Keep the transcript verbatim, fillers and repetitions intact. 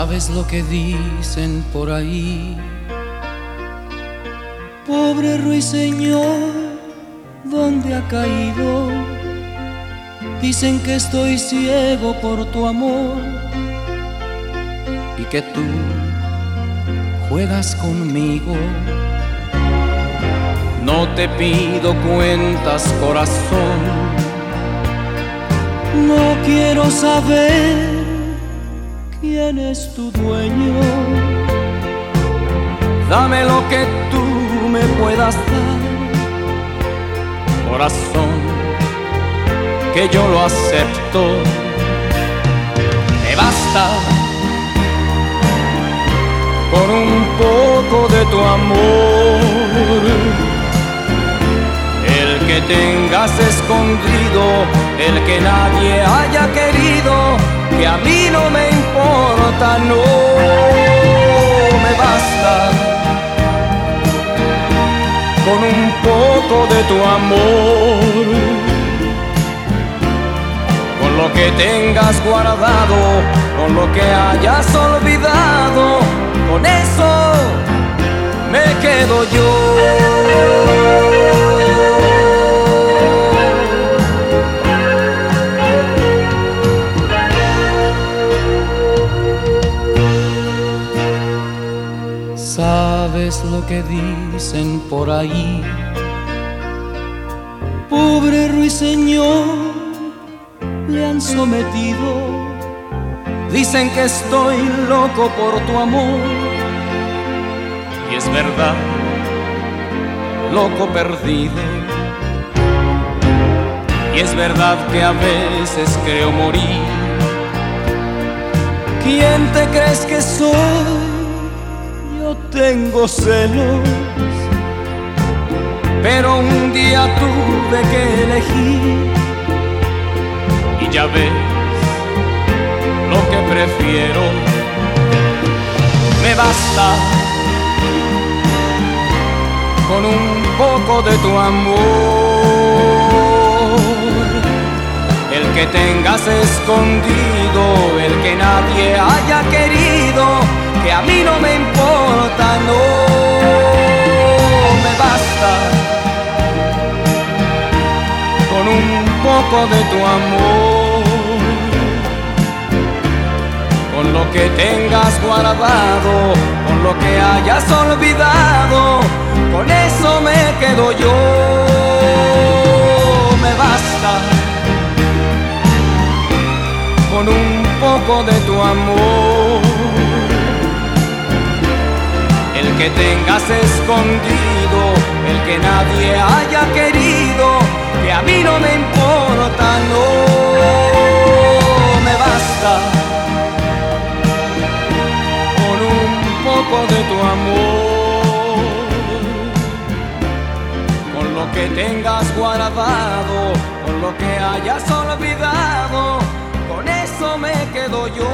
¿Sabes lo que dicen por ahí? Pobre ruiseñor, ¿dónde ha caído? Dicen que estoy ciego por tu amor y que tú juegas conmigo. No te pido cuentas, corazón, no quiero saber quién es tu dueño. Dame lo que tú me puedas dar, corazón, que yo lo acepto. Me basta con un poco de tu amor, el que tengas escondido, el que nadie haya querido, que a mí no me importa, no me basta con un poco de tu amor, con lo que tengas guardado, con lo que hayas olvidado, con eso me quedo yo. ¿Sabes lo que dicen por ahí? Pobre ruiseñor, le han sometido. Dicen que estoy loco por tu amor. Y es verdad, loco perdido. Y es verdad que a veces creo morir. ¿Quién te crees que soy? Yo tengo celos, pero un día tuve que elegir y ya ves lo que prefiero. Me basta con un poco de tu amor, el que tengas escondido, el que nadie haya querido, que a mí no me importa, no me basta con un poco de tu amor, con lo que tengas guardado, con lo que hayas olvidado, con eso me quedo yo. Me basta con un poco de tu amor, el que tengas escondido, el que nadie haya querido, que a mí no me importa, no me basta con un poco de tu amor, con lo que tengas guardado, con lo que hayas olvidado, con eso me quedo yo.